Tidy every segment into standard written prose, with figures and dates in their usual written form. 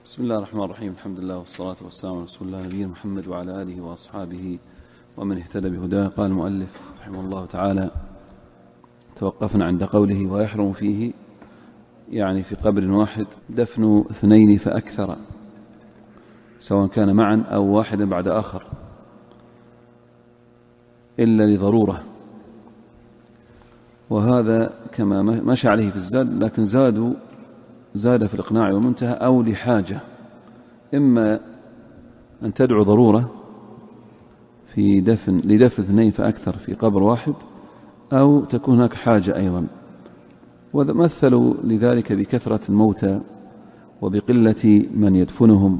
بسم الله الرحمن الرحيم. الحمد لله والصلاة والسلام على رسول الله نبينا محمد وعلى آله وأصحابه ومن اهتدى بهداه. قال المؤلف رحمه الله تعالى: توقفنا عند قوله: ويحرم فيه، يعني في قبر واحد، دفن اثنين فأكثر، سواء كان معا أو واحدا بعد آخر، إلا لضرورة. وهذا كما مشى عليه في الزاد، لكن زاد في الإقناع والمنتهى أو لحاجة، إما أن تدعو ضرورة في لدفن اثنين فأكثر في قبر واحد، أو تكون هناك حاجة أيضا. ومثلوا لذلك بكثرة الموتى وبقلة من يدفنهم.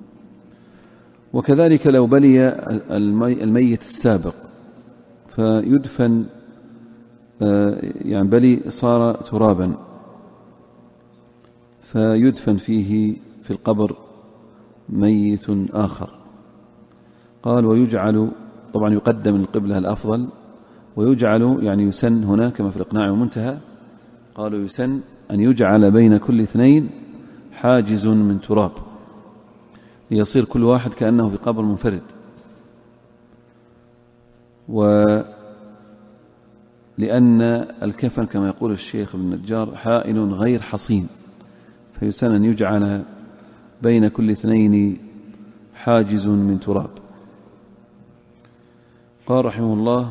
وكذلك لو بلي الميت السابق فيدفن، يعني بلي صار ترابا فيدفن فيه في القبر ميت آخر. قال: ويجعل، طبعا يقدم القبلة الأفضل، ويجعل يعني يسن هنا كما في الإقناع والمنتهى، قالوا يسن أن يجعل بين كل اثنين حاجز من تراب، ليصير كل واحد كأنه في قبر منفرد. ولأن الكفن كما يقول الشيخ ابن النجار حائل غير حصين، فيسن أن يجعل بين كل اثنين حاجز من تراب. قال رحمه الله: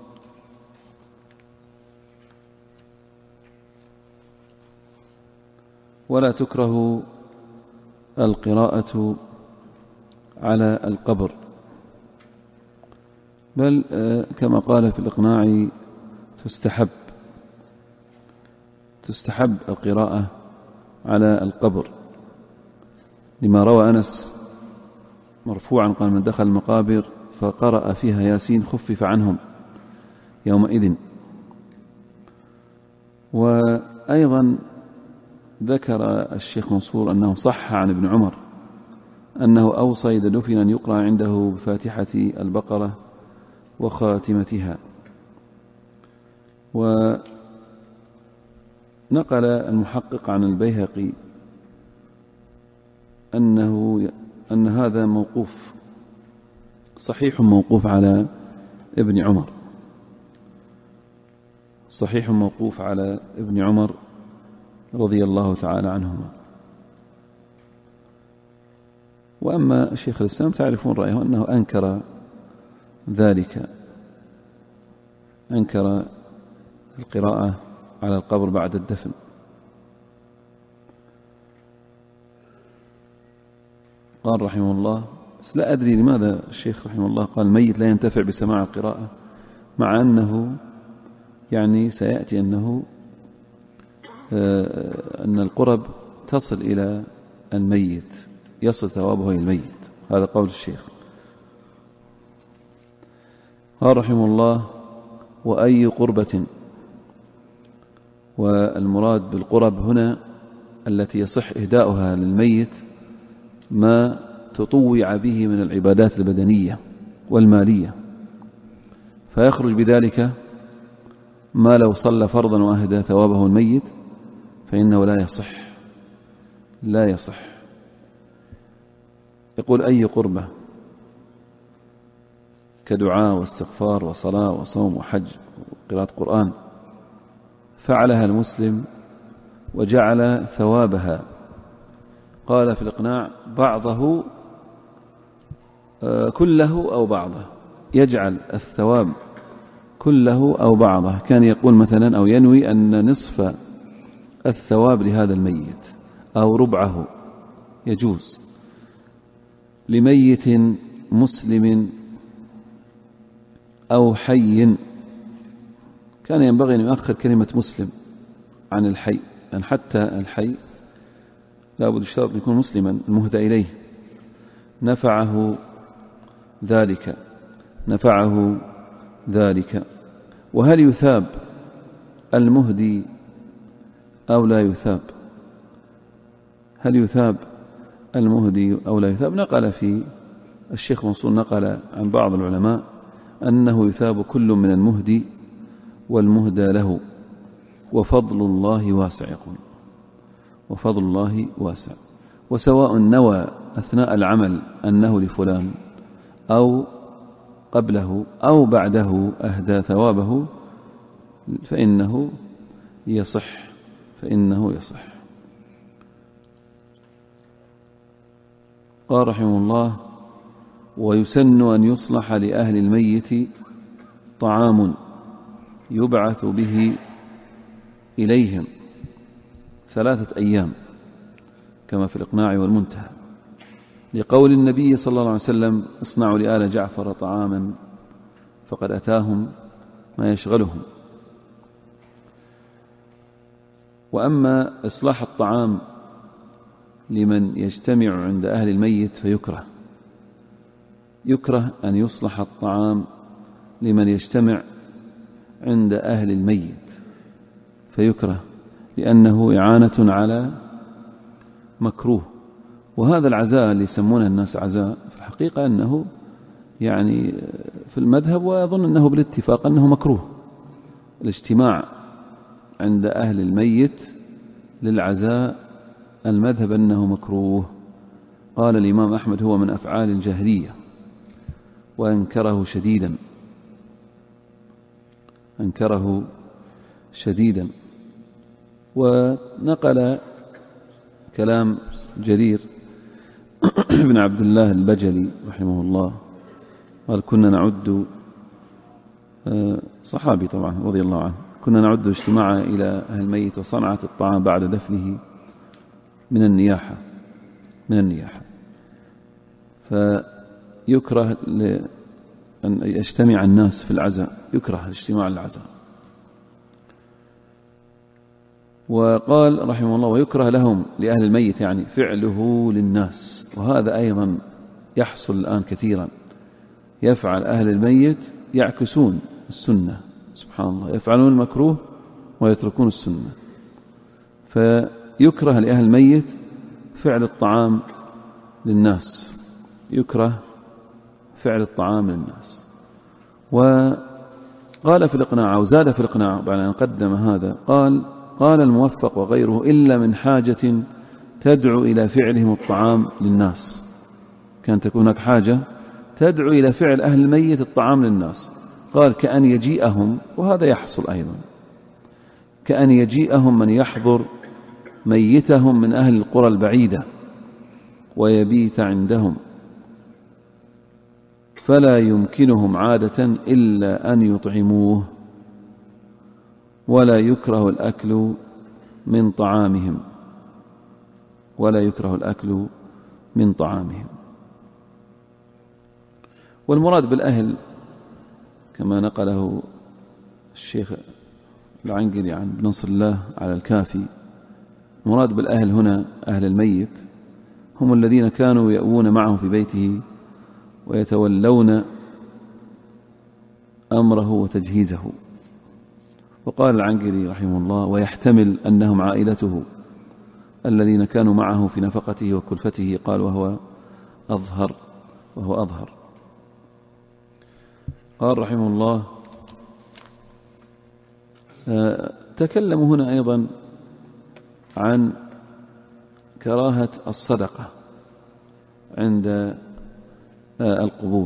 ولا تكره القراءة على القبر، بل كما قال في الإقناع تستحب القراءة على القبر، لما روى أنس مرفوعا قال: من دخل المقابر فقرأ فيها ياسين خفف عنهم يومئذ. وأيضا ذكر الشيخ منصور أنه صح عن ابن عمر أنه أوصى إذا دفن أن يقرأ عنده بفاتحة البقرة وخاتمتها. ونقل المحقق عن البيهقي أن هذا موقوف صحيح، موقوف على ابن عمر، صحيح موقوف على ابن عمر رضي الله تعالى عنهما. وأما شيخ الإسلام تعرفون رأيه أنه أنكر ذلك، أنكر القراءة على القبر بعد الدفن. قال رحمه الله، بس لا أدري لماذا الشيخ رحمه الله قال الميت لا ينتفع بسماع القراءة، مع أنه يعني سيأتي أن القرب تصل إلى الميت، يصل ثوابه إلى الميت. هذا قول الشيخ. قال رحمه الله: وأي قربة، والمراد بالقرب هنا التي يصح إهداؤها للميت ما تطوع به من العبادات البدنية والمالية، فيخرج بذلك ما لو صلى فرضا وأهدى ثوابه الميت فإنه لا يصح. يقول: أي قربة كدعاء واستغفار وصلاة وصوم وحج وقراءة قرآن فعلها المسلم وجعل ثوابها، قال في الإقناع: بعضه كله أو بعضه، يجعل الثواب كله أو بعضه. كان يقول مثلا أو ينوي أن نصف الثواب لهذا الميت أو ربعه، يجوز لميت مسلم أو حي. كان ينبغي أن يؤخر كلمة مسلم عن الحي، لأن حتى الحي لا بد يشترط أن يكون مسلما المهدى إليه. نفعه ذلك. وهل يثاب المهدي أو لا يثاب؟ هل يثاب المهدي أو لا يثاب؟ نقل في الشيخ منصور نقل عن بعض العلماء أنه يثاب كل من المهدي والمهدى له، وفضل الله واسع. يقول: وفضل الله واسع. وسواء نوى أثناء العمل أنه لفلان أو قبله أو بعده أهدى ثوابه فإنه يصح. قال رحمه الله: ويسن أن يصلح لأهل الميت طعام يبعث به إليهم 3 أيام كما في الإقناع والمنتهى، لقول النبي صلى الله عليه وسلم: اصنعوا لآل جعفر طعاما فقد أتاهم ما يشغلهم. وأما إصلاح الطعام لمن يجتمع عند أهل الميت يكره أن يصلح الطعام لمن يجتمع عند أهل الميت فيكره، لأنه إعانة على مكروه. وهذا العزاء اللي يسمونه الناس عزاء في الحقيقة أنه يعني في المذهب، وأظن أنه بالاتفاق أنه مكروه الاجتماع عند أهل الميت للعزاء. المذهب أنه مكروه. قال الإمام أحمد: هو من أفعال الجاهلية، وأنكره شديدا. ونقل كلام جرير بن عبد الله البجلي رحمه الله، قال: كنا نعد، صحابي طبعا رضي الله عنه، كنا نعد اجتماع إلى أهل الميت وصنعة الطعام بعد دفنه من النياحة. فيكره أن يجتمع الناس في العزاء، يكره الاجتماع للعزاء. وقال رحمه الله: ويكره لهم لأهل الميت يعني فعله للناس. وهذا أيضا يحصل الآن كثيرا، يفعل أهل الميت يعكسون السنة، سبحان الله، يفعلون المكروه ويتركون السنة. فيكره لأهل الميت فعل الطعام للناس، وقال في الإقناع، وزاد في الإقناع بعد أن قدم هذا، قال الموفق وغيره: إلا من حاجة تدعو إلى فعلهم الطعام للناس. كان تكون هناك حاجة تدعو إلى فعل أهل الميت الطعام للناس. قال: كأن يجيئهم، وهذا يحصل أيضا، كأن يجيئهم من يحضر ميتهم من أهل القرى البعيدة ويبيت عندهم، فلا يمكنهم عادة إلا أن يطعموه، ولا يكره الأكل من طعامهم. والمراد بالأهل كما نقله الشيخ العنقري عن ابن نصر الله على الكافي، المراد بالأهل هنا أهل الميت هم الذين كانوا يأوون معه في بيته ويتولون أمره وتجهيزه. وقال العنقري رحمه الله: ويحتمل أنهم عائلته الذين كانوا معه في نفقته وكلفته. قال: وهو أظهر. قال رحمه الله: تكلموا هنا أيضا عن كراهة الصدقة عند القبور،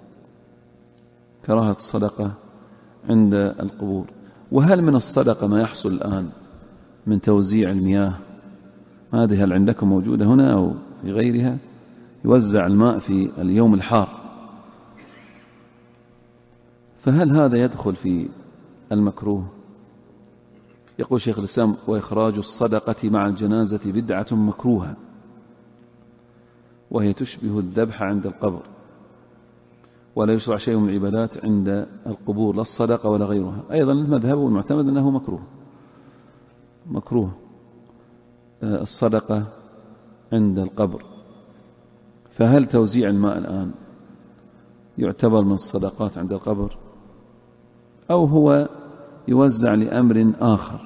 وهل من الصدقة ما يحصل الآن من توزيع المياه؟ هذه هل عندكم موجودة هنا أو في غيرها؟ يوزع الماء في اليوم الحار، فهل هذا يدخل في المكروه؟ يقول شيخ الإسلام: وإخراج الصدقة مع الجنازة بدعة مكروهة، وهي تشبه الذبح عند القبر، ولا يشرع شيء من العبادات عند القبور، لا الصدقة ولا غيرها. أيضا المذهب والمعتمد أنه مكروه الصدقة عند القبر. فهل توزيع الماء الآن يعتبر من الصدقات عند القبر، أو هو يوزع لأمر آخر؟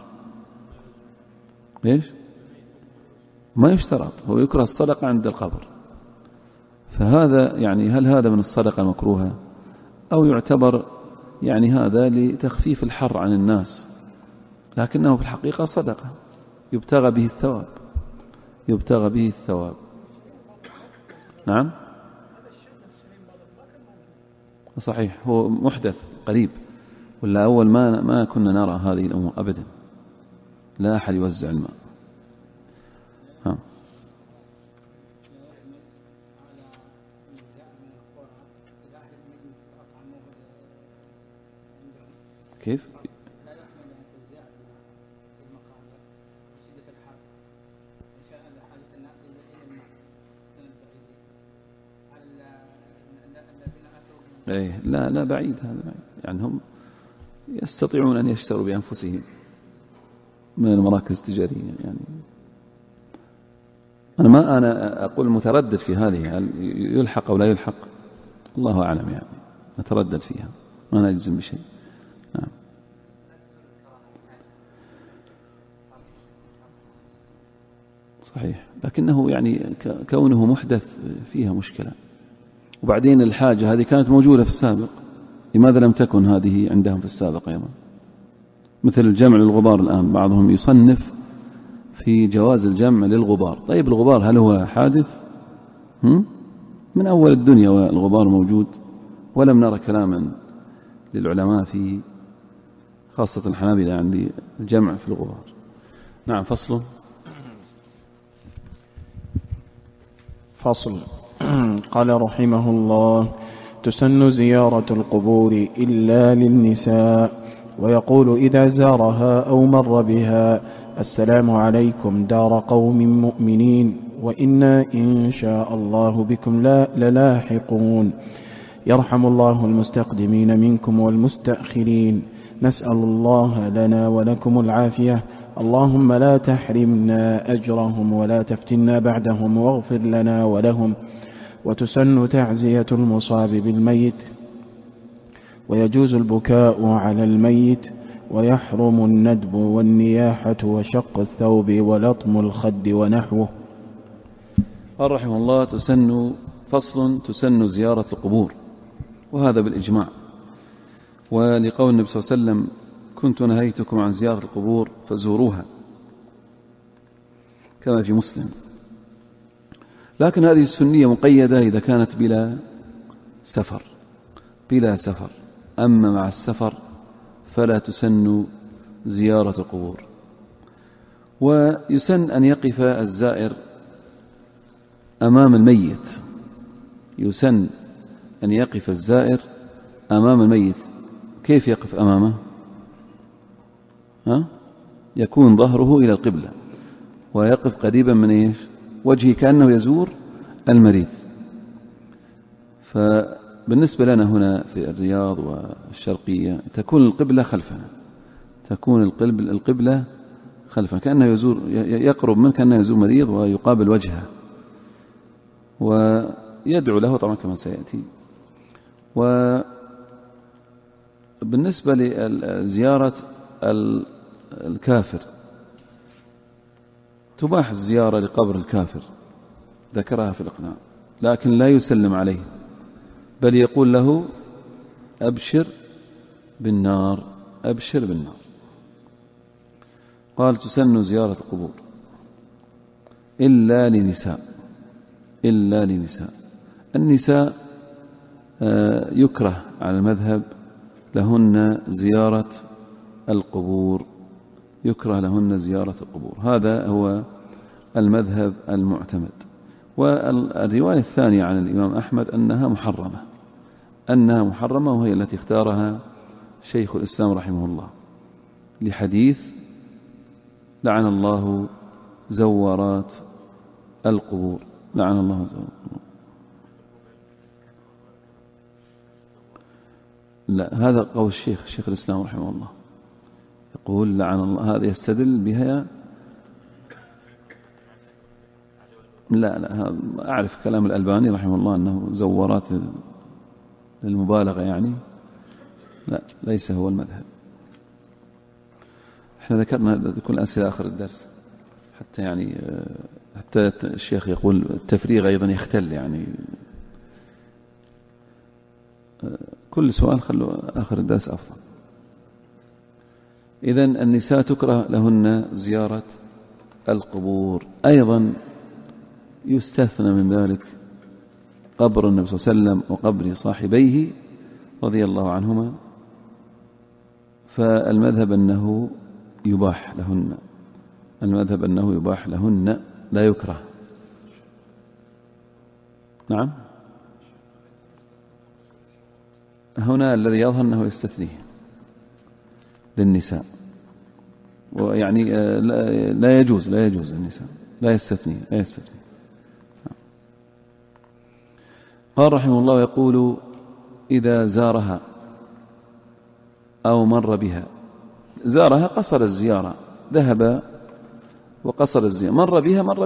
ليش؟ ما يشترط، هو يكره الصدقة عند القبر. فهذا يعني هل هذا من الصدقة المكروهة، أو يعتبر يعني هذا لتخفيف الحر عن الناس، لكنه في الحقيقة صدقة يبتغى به الثواب. يبتغى به الثواب. نعم صحيح، هو محدث قريب، ولا أول ما كنا نرى هذه الأمور أبدا، لا أحد يوزع الماء. كيف؟ إيه لا بعيد، هذا بعيد، يعني هم يستطيعون أن يشتروا بأنفسهم من المراكز التجارية. يعني أنا أقول متردد في هذه، هل يلحق أو لا يلحق الله أعلم، يعني نتردد فيها ما نجزم بشيء. نعم صحيح، لكنه يعني كونه محدث فيها مشكلة. وبعدين الحاجة هذه كانت موجودة في السابق، لماذا لم تكن هذه عندهم في السابق أيضا؟ مثل الجمع للغبار، الآن بعضهم يصنف في جواز الجمع للغبار. طيب الغبار هل هو حادث؟ من أول الدنيا والغبار موجود، ولم نرى كلاما للعلماء في خاصة الحنابلة عن الجمع في الغبار. نعم فصل. قال رحمه الله: تسن زيارة القبور إلا للنساء، ويقول إذا زارها أو مر بها: السلام عليكم دار قوم مؤمنين، وإنا إن شاء الله بكم للاحقون. يرحم الله المستقدمين منكم والمستأخرين. نسأل الله لنا ولكم العافية. اللهم لا تحرمنا أجرهم ولا تفتنا بعدهم، واغفر لنا ولهم. وتسن تعزية المصاب بالميت، ويجوز البكاء على الميت، ويحرم الندب والنياحة وشق الثوب ولطم الخد ونحوه. قال رحمه الله: تسن زيارة القبور، وهذا بالإجماع، ولقول النبي صلى الله عليه وسلم: كنت نهيتكم عن زيارة القبور فزوروها، كما في مسلم. لكن هذه السنية مقيدة إذا كانت بلا سفر، أما مع السفر فلا تسن زيارة القبور. ويسن أن يقف الزائر أمام الميت، يسن أن يقف الزائر أمام الميت. كيف يقف أمامه؟ يكون ظهره إلى القبلة، ويقف قريبا من وجهه، كأنه يزور المريض. فبالنسبة لنا هنا في الرياض والشرقية تكون القبلة خلفنا، كأنه يقرب منه، كأنه يزور مريض ويقابل وجهه ويدعو له، طبعا كما سيأتي. وبالنسبة لزيارة الكافر، تباح الزيارة لقبر الكافر، ذكرها في الإقناع، لكن لا يسلم عليه، بل يقول له: أبشر بالنار. قال: تسن زيارة القبور إلا لنساء. النساء يكره على المذهب لهن زيارة القبور، هذا هو المذهب المعتمد. والرواية الثانية عن الإمام أحمد أنها محرمة، وهي التي اختارها شيخ الإسلام رحمه الله، لحديث: لعن الله زوارات القبور. لا، هذا قول شيخ الإسلام رحمه الله، يقول لعن الله، هذا يستدل بها. لا أعرف كلام الألباني رحمه الله أنه زورات للمبالغة، يعني لا، ليس هو المذهب. احنا ذكرنا كل أسئلة آخر الدرس، حتى الشيخ يقول التفريغ أيضا يختل، يعني كل سؤال خلوا آخر الدرس أفضل. إذن النساء تكره لهن زيارة القبور. أيضا يستثنى من ذلك قبر النبي صلى الله عليه وسلم وقبر صاحبيه رضي الله عنهما، فالمذهب أنه يباح لهن، المذهب أنه يباح لهن لا يكره. نعم، هنا الذي يظهر أنه يستثنيه للنساء، ويعني لا يجوز النساء لا يستثني. قال رحمه الله: يقول إذا زارها أو مر بها. زارها قصر الزيارة، ذهب وقصر الزيارة. مر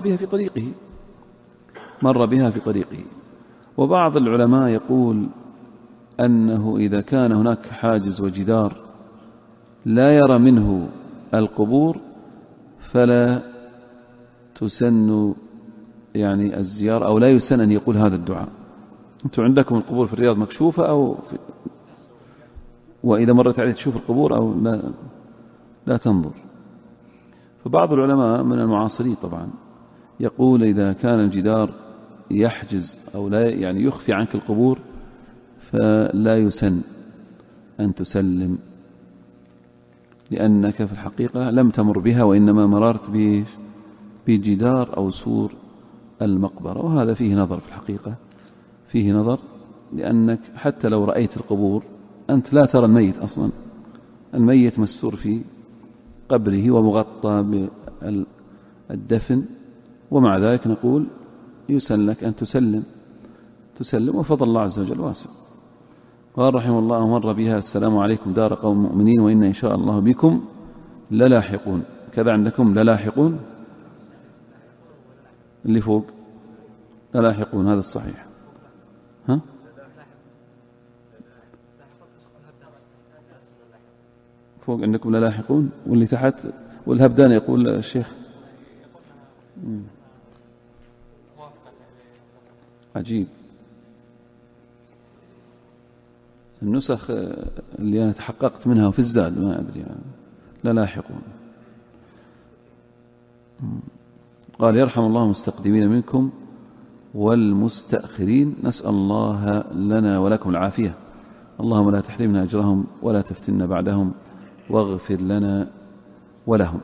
بها في طريقه. وبعض العلماء يقول أنه إذا كان هناك حاجز وجدار لا يرى منه القبور فلا تسن يعني الزيارة، أو لا يسن أن يقول هذا الدعاء. أنتم عندكم القبور في الرياض مكشوفة وإذا مرت عليه تشوف القبور أو لا تنظر. فبعض العلماء من المعاصرين طبعا يقول إذا كان الجدار يحجز أو لا يعني يخفي عنك القبور فلا يسن أن تسلم، لأنك في الحقيقة لم تمر بها، وإنما مررت بجدار أو سور المقبرة. وهذا فيه نظر، في الحقيقة فيه نظر، لأنك حتى لو رأيت القبور أنت لا ترى الميت أصلا، الميت مستور في قبره ومغطى بالدفن، ومع ذلك نقول يسن لك أن تسلم، وفضل الله عز وجل واسع. قال رحمه الله: مر بها السلام عليكم دار قوم مؤمنين وإن إن شاء الله بكم للاحقون. كذا عندكم للاحقون، اللي فوق للاحقون، هذا الصحيح. ها؟ فوق عندكم للاحقون، واللي تحت والهبدان يقول الشيخ. عجيب، النسخ اللي أنا تحققت منها وفي الزاد ما أدري يعني لا لاحقون. قال: يرحم الله المستقدمين منكم والمستأخرين، نسأل الله لنا ولكم العافية، اللهم لا تحرمنا أجرهم ولا تفتنا بعدهم واغفر لنا ولهم.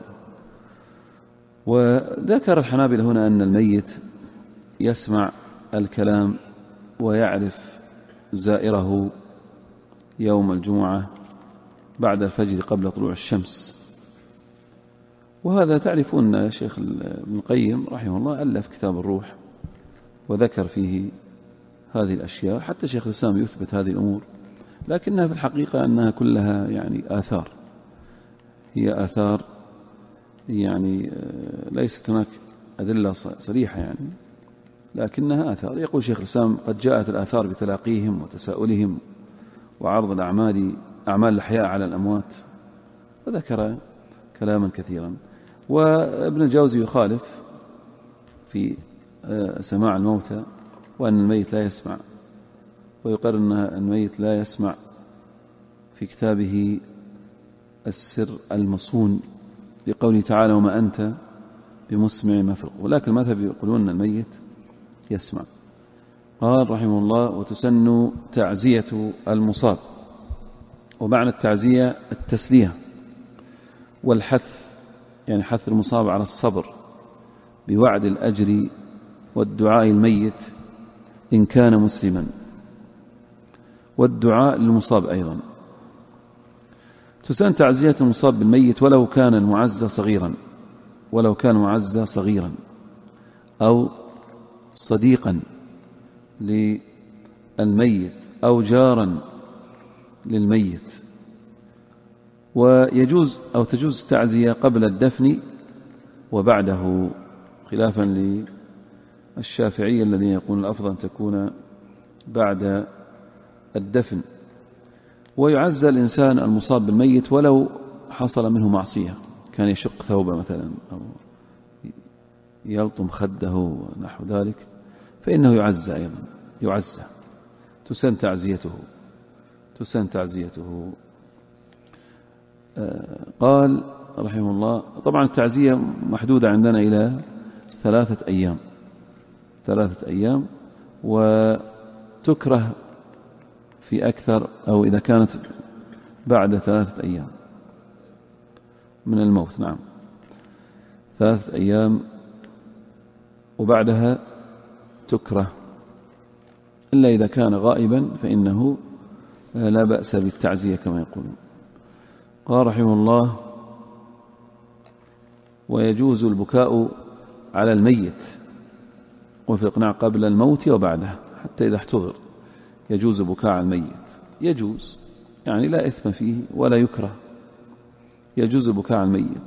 وذكر الحنابلة هنا أن الميت يسمع الكلام ويعرف زائره يوم الجمعة بعد الفجر قبل طلوع الشمس. وهذا تعرفون شيخ ابن القيم رحمه الله ألف كتاب الروح وذكر فيه هذه الأشياء، حتى شيخ الإسلام يثبت هذه الأمور، لكنها في الحقيقة أنها كلها يعني آثار، هي آثار يعني ليست هناك أدلة صريحة يعني، لكنها آثار. يقول شيخ الإسلام: قد جاءت الآثار بتلاقيهم وتساؤلهم وعرض أعمال الأحياء على الأموات، وذكر كلاما كثيرا. وابن الجوزي يخالف في سماع الموتى، وأن الميت لا يسمع، ويقرر أن الميت لا يسمع في كتابه السر المصون لقوله تعالى: وما أنت بمسمع ما في القبور. لكن المذهب يقولون أن الميت يسمع. قال رحمه الله: وتسن تعزية المصاب. ومعنى التعزية التسلية والحث، يعني حث المصاب على الصبر بوعد الأجر والدعاء الميت إن كان مسلما، والدعاء للمصاب أيضا. تسن تعزية المصاب بالميت ولو كان المعزى صغيرا أو صديقا للميت أو جارا للميت. ويجوز أو تجوز التعزية قبل الدفن وبعده، خلافا للشافعية الذين يقولون الأفضل أن تكون بعد الدفن. ويعزى الإنسان المصاب بالميت ولو حصل منه معصية، كان يشق ثوبه مثلا أو يلطم خده ونحو ذلك، فإنه يعزى أيضا، تسن تعزيته. قال رحمه الله: طبعا التعزية محدودة عندنا إلى 3 أيام، 3 أيام، وتكره في أكثر أو إذا كانت بعد 3 أيام من الموت. نعم، 3 أيام وبعدها تكره، إلا إذا كان غائبا فإنه لا بأس بالتعزية كما يقولون. قال رحمه الله: ويجوز البكاء على الميت وفي الإقناع قبل الموت وبعده، حتى إذا احتضر يجوز بكاء على الميت، يجوز يعني لا إثم فيه ولا يكره، يجوز البكاء على الميت.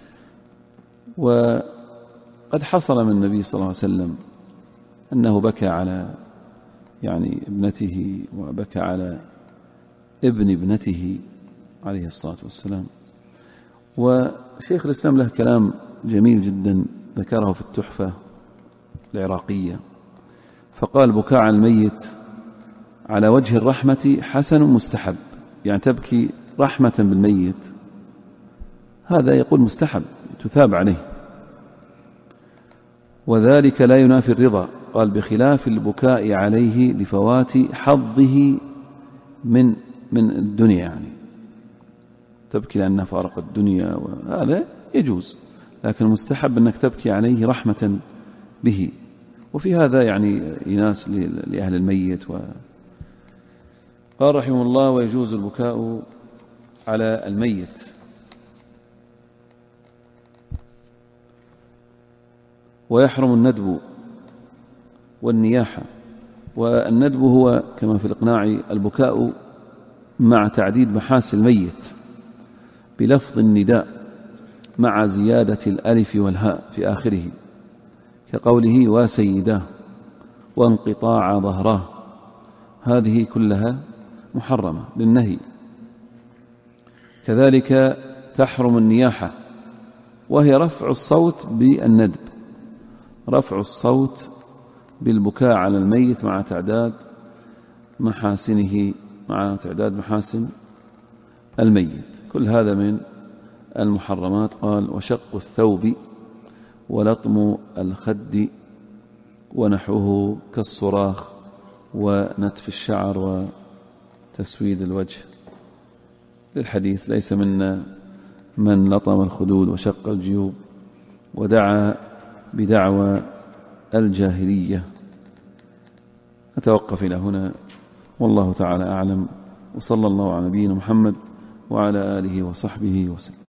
وقد حصل من النبي صلى الله عليه وسلم أنه بكى على ابنته، وبكى على ابن ابنته عليه الصلاة والسلام. وشيخ الإسلام له كلام جميل جدا ذكره في التحفة العراقية، فقال: بكاء على الميت على وجه الرحمة حسن مستحب، يعني تبكي رحمة بالميت، هذا يقول مستحب تثاب عليه، وذلك لا ينافي الرضا. قال: بخلاف البكاء عليه لفوات حظه من الدنيا، يعني تبكي لأنه فارق الدنيا، وهذا يجوز، لكن المستحب أنك تبكي عليه رحمة به، وفي هذا يعني إناس لأهل الميت. قال رحمه الله: ويجوز البكاء على الميت. ويحرم الندب والنياحة. والندب هو كما في الإقناع البكاء مع تعديد محاسن الميت بلفظ النداء مع زيادة الألف والهاء في آخره، كقوله: وسيداه، وانقطاع ظهراه، هذه كلها محرمة للنهي. كذلك تحرم النياحة، وهي رفع الصوت بالندب، رفع الصوت بالبكاء على الميت مع تعداد محاسنه، مع تعداد محاسن الميت، كل هذا من المحرمات. قال: وشق الثوب ولطم الخد ونحوه كالصراخ ونتف الشعر وتسويد الوجه، للحديث: ليس منا من لطم الخدود وشق الجيوب ودعا بدعوى الجاهلية. أتوقف إلى هنا، والله تعالى أعلم، وصلى الله على نبينا محمد وعلى آله وصحبه وسلم.